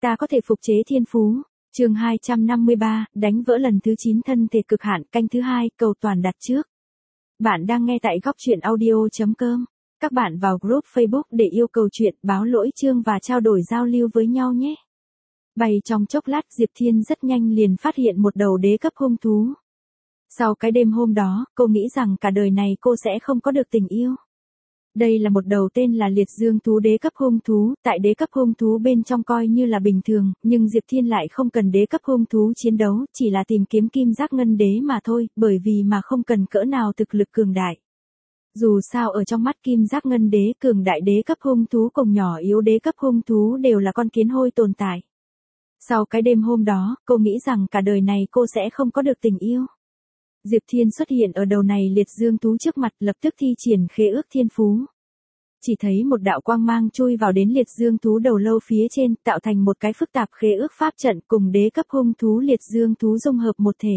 Ta có thể phục chế thiên phú. Chương 253, đánh vỡ lần thứ 9 thân thể cực hạn, canh thứ 2, cầu toàn đặt trước. Bạn đang nghe tại góc truyện audio.com. Các bạn vào group Facebook để yêu cầu chuyện, báo lỗi chương và trao đổi giao lưu với nhau nhé. Bày trong chốc lát, Diệp Thiên rất nhanh liền phát hiện một đầu đế cấp hung thú. Sau cái đêm hôm đó, cô nghĩ rằng cả đời này cô sẽ không có được tình yêu. Đây là một đầu tên là liệt dương thú đế cấp hung thú, tại đế cấp hung thú bên trong coi như là bình thường, nhưng Diệp Thiên lại không cần đế cấp hung thú chiến đấu, chỉ là tìm kiếm kim giác ngân đế mà thôi, bởi vì mà không cần cỡ nào thực lực cường đại. Dù sao ở trong mắt kim giác ngân đế, cường đại đế cấp hung thú cùng nhỏ yếu đế cấp hung thú đều là con kiến hôi tồn tại. Sau cái đêm hôm đó, cô nghĩ rằng cả đời này cô sẽ không có được tình yêu. Diệp Thiên xuất hiện ở đầu này liệt dương thú trước mặt, lập tức thi triển khế ước thiên phú. Chỉ thấy một đạo quang mang chui vào đến liệt dương thú đầu lâu phía trên, tạo thành một cái phức tạp khế ước pháp trận cùng đế cấp hung thú liệt dương thú dung hợp một thể.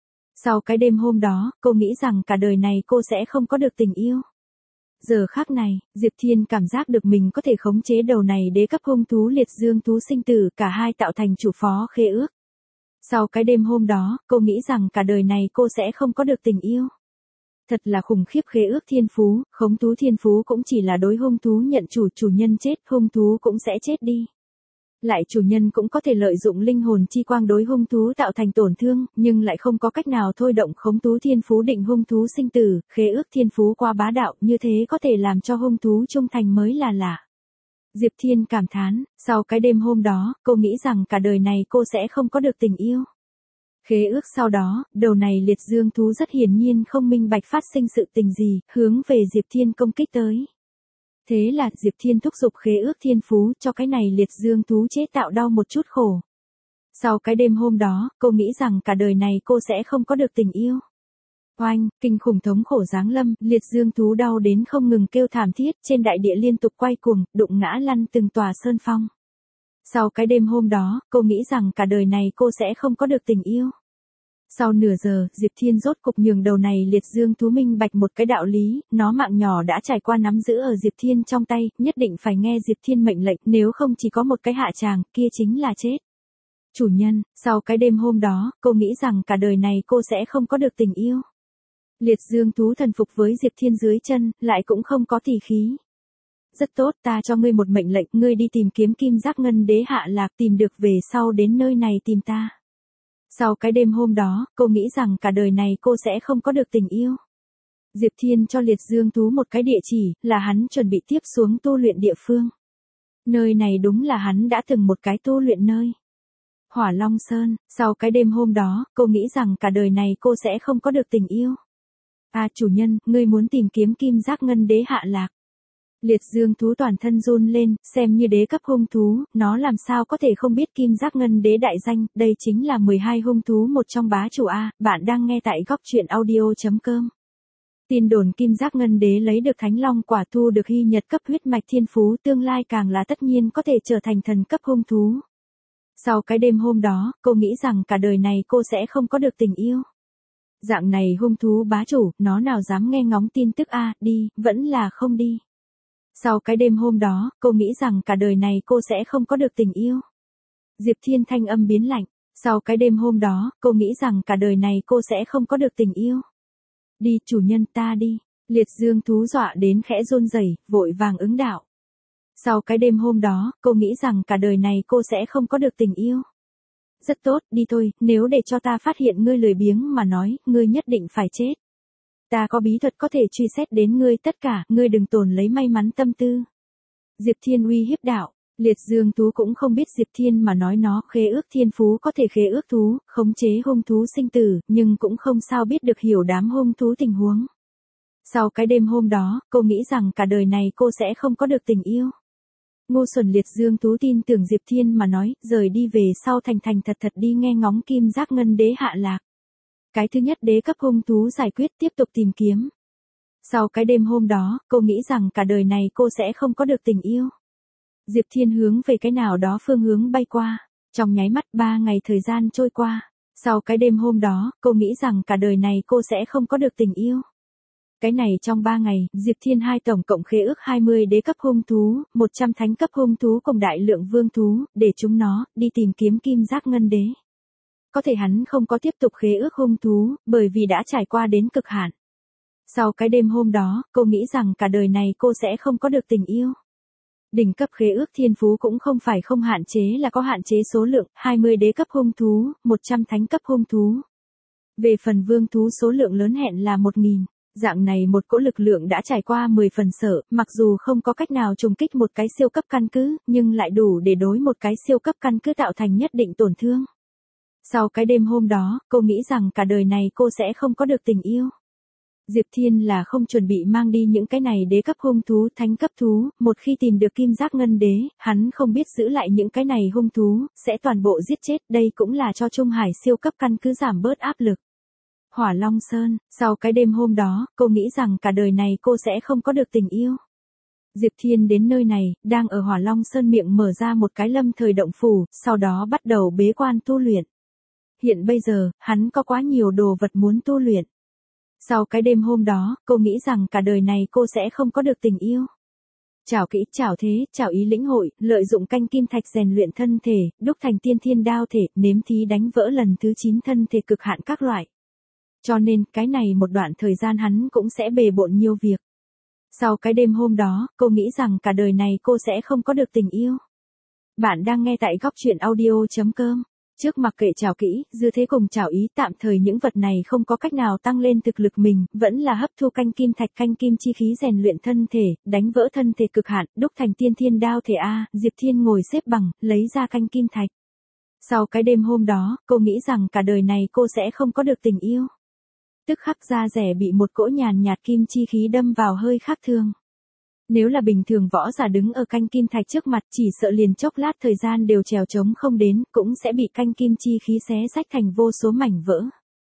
Sau cái đêm hôm đó, cô nghĩ rằng cả đời này cô sẽ không có được tình yêu. Giờ khắc này, Diệp Thiên cảm giác được mình có thể khống chế đầu này đế cấp hung thú liệt dương thú sinh tử, cả hai tạo thành chủ phó khế ước. Sau cái đêm hôm đó, cô nghĩ rằng cả đời này cô sẽ không có được tình yêu. Thật là khủng khiếp khế ước thiên phú, khống thú thiên phú cũng chỉ là đối hung thú nhận chủ nhân chết, hung thú cũng sẽ chết đi. Lại chủ nhân cũng có thể lợi dụng linh hồn chi quang đối hung thú tạo thành tổn thương, nhưng lại không có cách nào thôi động khống thú thiên phú định hung thú sinh tử, khế ước thiên phú qua bá đạo, như thế có thể làm cho hung thú trung thành mới là lạ. Diệp Thiên cảm thán, sau cái đêm hôm đó, cô nghĩ rằng cả đời này cô sẽ không có được tình yêu. Khế ước sau đó, đầu này liệt dương thú rất hiển nhiên không minh bạch phát sinh sự tình gì, hướng về Diệp Thiên công kích tới. Thế là Diệp Thiên thúc giục khế ước thiên phú cho cái này liệt dương thú chế tạo đau một chút khổ. Sau cái đêm hôm đó, cô nghĩ rằng cả đời này cô sẽ không có được tình yêu. Oanh, kinh khủng thống khổ giáng lâm, liệt dương thú đau đến không ngừng kêu thảm thiết, trên đại địa liên tục quay cuồng, đụng ngã lăn từng tòa sơn phong. Sau cái đêm hôm đó, cô nghĩ rằng cả đời này cô sẽ không có được tình yêu. Sau nửa giờ, Diệp Thiên rốt cục nhường đầu này liệt dương thú minh bạch một cái đạo lý, nó mạng nhỏ đã trải qua nắm giữ ở Diệp Thiên trong tay, nhất định phải nghe Diệp Thiên mệnh lệnh, nếu không chỉ có một cái hạ tràng, kia chính là chết. Chủ nhân, sau cái đêm hôm đó, cô nghĩ rằng cả đời này cô sẽ không có được tình yêu. Liệt dương thú thần phục với Diệp Thiên dưới chân, lại cũng không có tỉ khí. Rất tốt, ta cho ngươi một mệnh lệnh, ngươi đi tìm kiếm kim giác ngân đế hạ lạc, tìm được về sau đến nơi này tìm ta. Sau cái đêm hôm đó, cô nghĩ rằng cả đời này cô sẽ không có được tình yêu. Diệp Thiên cho liệt dương thú một cái địa chỉ, là hắn chuẩn bị tiếp xuống tu luyện địa phương. Nơi này đúng là hắn đã từng một cái tu luyện nơi. Hỏa Long Sơn, sau cái đêm hôm đó, cô nghĩ rằng cả đời này cô sẽ không có được tình yêu. À chủ nhân, ngươi muốn tìm kiếm kim giác ngân đế hạ lạc. Liệt dương thú toàn thân run lên, xem như đế cấp hung thú, nó làm sao có thể không biết kim giác ngân đế đại danh, đây chính là 12 hung thú một trong bá chủ A, bạn đang nghe tại góc truyện audio.com. Tin đồn kim giác ngân đế lấy được thánh long quả thu được hy nhật cấp huyết mạch thiên phú, tương lai càng là tất nhiên có thể trở thành thần cấp hung thú. Sau cái đêm hôm đó, cô nghĩ rằng cả đời này cô sẽ không có được tình yêu. Dạng này hung thú bá chủ, nó nào dám nghe ngóng tin tức A, đi, vẫn là không đi. Sau cái đêm hôm đó, cô nghĩ rằng cả đời này cô sẽ không có được tình yêu. Diệp Thiên thanh âm biến lạnh. Sau cái đêm hôm đó, cô nghĩ rằng cả đời này cô sẽ không có được tình yêu. Đi chủ nhân, ta đi. Liệt dương thú dọa đến khẽ run rẩy, vội vàng ứng đạo. Sau cái đêm hôm đó, cô nghĩ rằng cả đời này cô sẽ không có được tình yêu. Rất tốt, đi thôi, nếu để cho ta phát hiện ngươi lười biếng mà nói, ngươi nhất định phải chết. Ta có bí thuật có thể truy xét đến ngươi tất cả, ngươi đừng tổn lấy may mắn tâm tư. Diệp Thiên uy hiếp đạo, liệt dương thú cũng không biết Diệp Thiên mà nói nó khế ước thiên phú có thể khế ước thú, khống chế hung thú sinh tử, nhưng cũng không sao biết được hiểu đám hung thú tình huống. Sau cái đêm hôm đó, cô nghĩ rằng cả đời này cô sẽ không có được tình yêu. Ngu xuẩn liệt dương thú tin tưởng Diệp Thiên mà nói, rời đi về sau thành thành thật thật đi nghe ngóng kim giác ngân đế hạ lạc. Cái thứ nhất đế cấp hung thú giải quyết tiếp tục tìm kiếm. Sau cái đêm hôm đó, cô nghĩ rằng cả đời này cô sẽ không có được tình yêu. Diệp Thiên hướng về cái nào đó phương hướng bay qua. Trong nháy mắt 3 ngày thời gian trôi qua. Sau cái đêm hôm đó, cô nghĩ rằng cả đời này cô sẽ không có được tình yêu. Cái này trong 3 ngày, Diệp Thiên hai tổng cộng khế ước 20 đế cấp hung thú, 100 thánh cấp hung thú cùng đại lượng vương thú, để chúng nó đi tìm kiếm kim giác ngân đế. Có thể hắn không có tiếp tục khế ước hung thú, bởi vì đã trải qua đến cực hạn. Sau cái đêm hôm đó, cô nghĩ rằng cả đời này cô sẽ không có được tình yêu. Đỉnh cấp khế ước thiên phú cũng không phải không hạn chế, là có hạn chế số lượng, 20 đế cấp hung thú, 100 thánh cấp hung thú. Về phần vương thú số lượng lớn hẹn là 1000. Dạng này một cỗ lực lượng đã trải qua 10 phần sở, mặc dù không có cách nào trùng kích một cái siêu cấp căn cứ, nhưng lại đủ để đối một cái siêu cấp căn cứ tạo thành nhất định tổn thương. Sau cái đêm hôm đó, cô nghĩ rằng cả đời này cô sẽ không có được tình yêu. Diệp Thiên là không chuẩn bị mang đi những cái này đế cấp hung thú, thánh cấp thú, một khi tìm được kim giác ngân đế, hắn không biết giữ lại những cái này hung thú, sẽ toàn bộ giết chết, đây cũng là cho Trung Hải siêu cấp căn cứ giảm bớt áp lực. Hỏa Long Sơn, sau cái đêm hôm đó, cô nghĩ rằng cả đời này cô sẽ không có được tình yêu. Diệp Thiên đến nơi này, đang ở Hỏa Long Sơn miệng mở ra một cái lâm thời động phủ, sau đó bắt đầu bế quan tu luyện. Hiện bây giờ, hắn có quá nhiều đồ vật muốn tu luyện. Sau cái đêm hôm đó, cô nghĩ rằng cả đời này cô sẽ không có được tình yêu. Chảo kỹ, chảo thế, chảo ý lĩnh hội, lợi dụng canh kim thạch rèn luyện thân thể, đúc thành tiên thiên đao thể, nếm thí đánh vỡ lần thứ 9 thân thể cực hạn các loại. Cho nên, cái này một đoạn thời gian hắn cũng sẽ bề bộn nhiều việc. Sau cái đêm hôm đó, cô nghĩ rằng cả đời này cô sẽ không có được tình yêu. Bạn đang nghe tại góc truyện audio.com. Trước mặc kệ chảo kỹ, dư thế cùng chảo ý, tạm thời những vật này không có cách nào tăng lên thực lực mình, vẫn là hấp thu canh kim thạch, canh kim chi khí rèn luyện thân thể, đánh vỡ thân thể cực hạn, đúc thành tiên thiên đao thể A. Diệp Thiên ngồi xếp bằng, lấy ra canh kim thạch. Sau cái đêm hôm đó, cô nghĩ rằng cả đời này cô sẽ không có được tình yêu. Tức khắc da rẻ bị một cỗ nhàn nhạt kim chi khí đâm vào hơi khác thường. Nếu là bình thường võ giả đứng ở canh kim thạch trước mặt, chỉ sợ liền chốc lát thời gian đều trèo trống không đến, cũng sẽ bị canh kim chi khí xé rách thành vô số mảnh vỡ.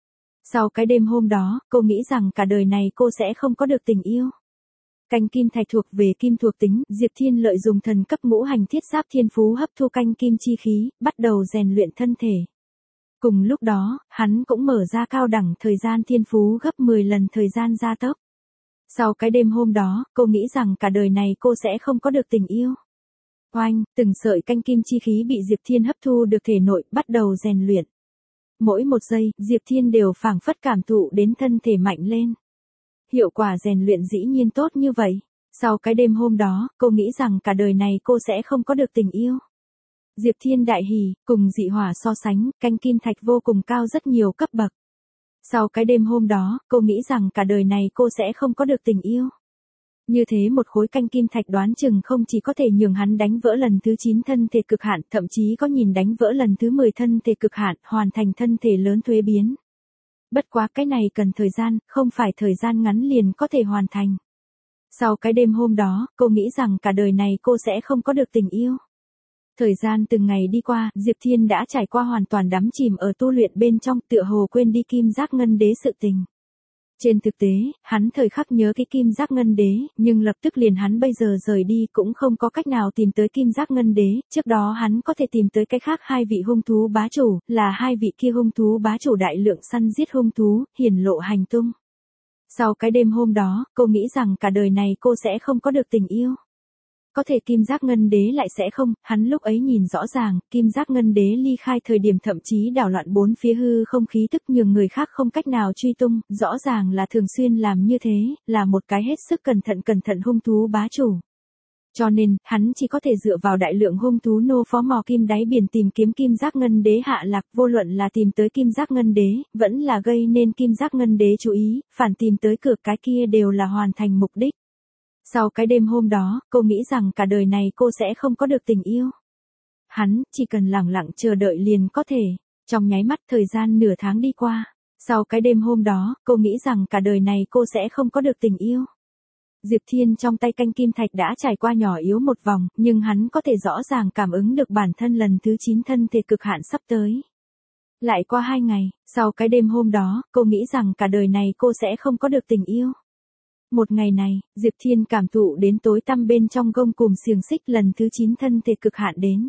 Sau cái đêm hôm đó, cô nghĩ rằng cả đời này cô sẽ không có được tình yêu. Canh kim thạch thuộc về kim thuộc tính, Diệp Thiên lợi dụng thần cấp ngũ hành thiết giáp thiên phú hấp thu canh kim chi khí, bắt đầu rèn luyện thân thể. Cùng lúc đó, hắn cũng mở ra cao đẳng thời gian thiên phú gấp 10 lần thời gian gia tốc. Sau cái đêm hôm đó, cô nghĩ rằng cả đời này cô sẽ không có được tình yêu. Oanh, từng sợi canh kim chi khí bị Diệp Thiên hấp thu được thể nội, bắt đầu rèn luyện. Mỗi một giây, Diệp Thiên đều phảng phất cảm thụ đến thân thể mạnh lên. Hiệu quả rèn luyện dĩ nhiên tốt như vậy. Sau cái đêm hôm đó, cô nghĩ rằng cả đời này cô sẽ không có được tình yêu. Diệp Thiên đại hỉ, cùng dị hỏa so sánh, canh kim thạch vô cùng cao rất nhiều cấp bậc. Sau cái đêm hôm đó, cô nghĩ rằng cả đời này cô sẽ không có được tình yêu. Như thế một khối canh kim thạch đoán chừng không chỉ có thể nhường hắn đánh vỡ lần thứ 9 thân thể cực hạn, thậm chí có nhìn đánh vỡ lần thứ 10 thân thể cực hạn, hoàn thành thân thể lớn thuế biến. Bất quá cái này cần thời gian, không phải thời gian ngắn liền có thể hoàn thành. Sau cái đêm hôm đó, cô nghĩ rằng cả đời này cô sẽ không có được tình yêu. Thời gian từng ngày đi qua, Diệp Thiên đã trải qua hoàn toàn đắm chìm ở tu luyện bên trong, tựa hồ quên đi kim giác ngân đế sự tình. Trên thực tế, hắn thời khắc nhớ cái kim giác ngân đế, nhưng lập tức liền hắn bây giờ rời đi cũng không có cách nào tìm tới kim giác ngân đế, trước đó hắn có thể tìm tới cái khác hai vị hung thú bá chủ, là hai vị kia hung thú bá chủ đại lượng săn giết hung thú, hiển lộ hành tung. Sau cái đêm hôm đó, cô nghĩ rằng cả đời này cô sẽ không có được tình yêu. Có thể kim giác ngân đế lại sẽ không, hắn lúc ấy nhìn rõ ràng, kim giác ngân đế ly khai thời điểm thậm chí đảo loạn bốn phía hư không khí tức nhường người khác không cách nào truy tung, rõ ràng là thường xuyên làm như thế, là một cái hết sức cẩn thận hung thú bá chủ. Cho nên, hắn chỉ có thể dựa vào đại lượng hung thú nô phó mò kim đáy biển tìm kiếm kim giác ngân đế hạ lạc, vô luận là tìm tới kim giác ngân đế, vẫn là gây nên kim giác ngân đế chú ý, phản tìm tới cửa cái kia đều là hoàn thành mục đích. Sau cái đêm hôm đó, cô nghĩ rằng cả đời này cô sẽ không có được tình yêu. Hắn, chỉ cần lẳng lặng chờ đợi liền có thể. Trong nháy mắt thời gian nửa tháng đi qua. Sau cái đêm hôm đó, cô nghĩ rằng cả đời này cô sẽ không có được tình yêu. Diệp Thiên trong tay canh kim thạch đã trải qua nhỏ yếu một vòng, nhưng hắn có thể rõ ràng cảm ứng được bản thân lần thứ 9 thân thể cực hạn sắp tới. Lại qua 2 ngày, sau cái đêm hôm đó, cô nghĩ rằng cả đời này cô sẽ không có được tình yêu. Một ngày này, Diệp Thiên cảm thụ đến tối tăm bên trong gông cùm xiềng xích lần thứ 9 thân thể cực hạn đến.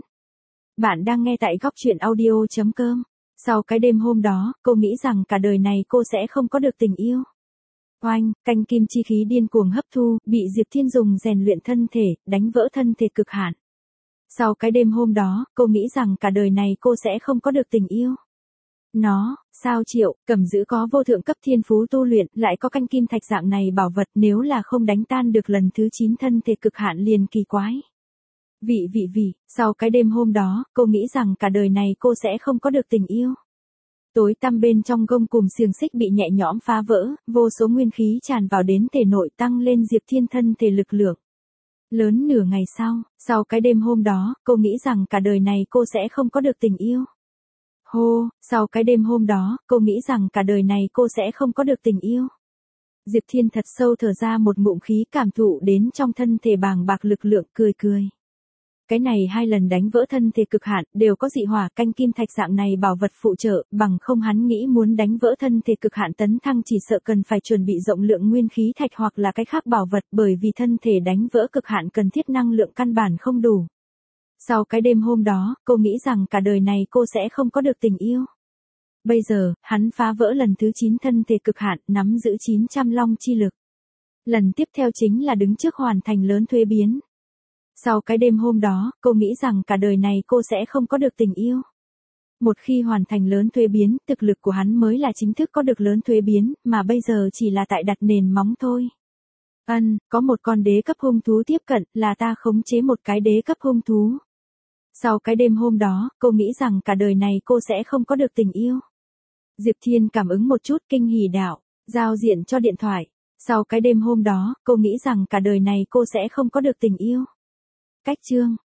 Bạn đang nghe tại góc truyện audio.com. Sau cái đêm hôm đó, cô nghĩ rằng cả đời này cô sẽ không có được tình yêu. Oanh, canh kim chi khí điên cuồng hấp thu, bị Diệp Thiên dùng rèn luyện thân thể, đánh vỡ thân thể cực hạn. Sau cái đêm hôm đó, cô nghĩ rằng cả đời này cô sẽ không có được tình yêu. Sao Triệu, Cẩm Dữ có vô thượng cấp thiên phú tu luyện, lại có canh kim thạch dạng này bảo vật, nếu là không đánh tan được lần thứ 9 thân thể cực hạn liền kỳ quái. Sau cái đêm hôm đó, cô nghĩ rằng cả đời này cô sẽ không có được tình yêu. Tối tăm bên trong gông cùm xiềng xích bị nhẹ nhõm phá vỡ, vô số nguyên khí tràn vào đến thể nội tăng lên Diệp Thiên thân thể lực lượng. Lớn nửa ngày sau cái đêm hôm đó, cô nghĩ rằng cả đời này cô sẽ không có được tình yêu. Sau cái đêm hôm đó, cô nghĩ rằng cả đời này cô sẽ không có được tình yêu. Diệp Thiên thật sâu thở ra một ngụm khí, cảm thụ đến trong thân thể bàng bạc lực lượng, cười. Cái này 2 lần đánh vỡ thân thể cực hạn, đều có dị hỏa canh kim thạch dạng này bảo vật phụ trợ, bằng không hắn nghĩ muốn đánh vỡ thân thể cực hạn tấn thăng chỉ sợ cần phải chuẩn bị rộng lượng nguyên khí thạch hoặc là cái khác bảo vật, bởi vì thân thể đánh vỡ cực hạn cần thiết năng lượng căn bản không đủ. Sau cái đêm hôm đó, cô nghĩ rằng cả đời này cô sẽ không có được tình yêu. Bây giờ, hắn phá vỡ lần thứ 9 thân thể cực hạn, nắm giữ 900 long chi lực. Lần tiếp theo chính là đứng trước hoàn thành lớn thuế biến. Sau cái đêm hôm đó, cô nghĩ rằng cả đời này cô sẽ không có được tình yêu. Một khi hoàn thành lớn thuế biến, thực lực của hắn mới là chính thức có được lớn thuế biến, mà bây giờ chỉ là tại đặt nền móng thôi. Có một con đế cấp hung thú tiếp cận, là ta khống chế một cái đế cấp hung thú. Sau cái đêm hôm đó, cô nghĩ rằng cả đời này cô sẽ không có được tình yêu. Diệp Thiên cảm ứng một chút, kinh hỉ đạo, giao diện cho điện thoại. Sau cái đêm hôm đó, cô nghĩ rằng cả đời này cô sẽ không có được tình yêu. Cách chương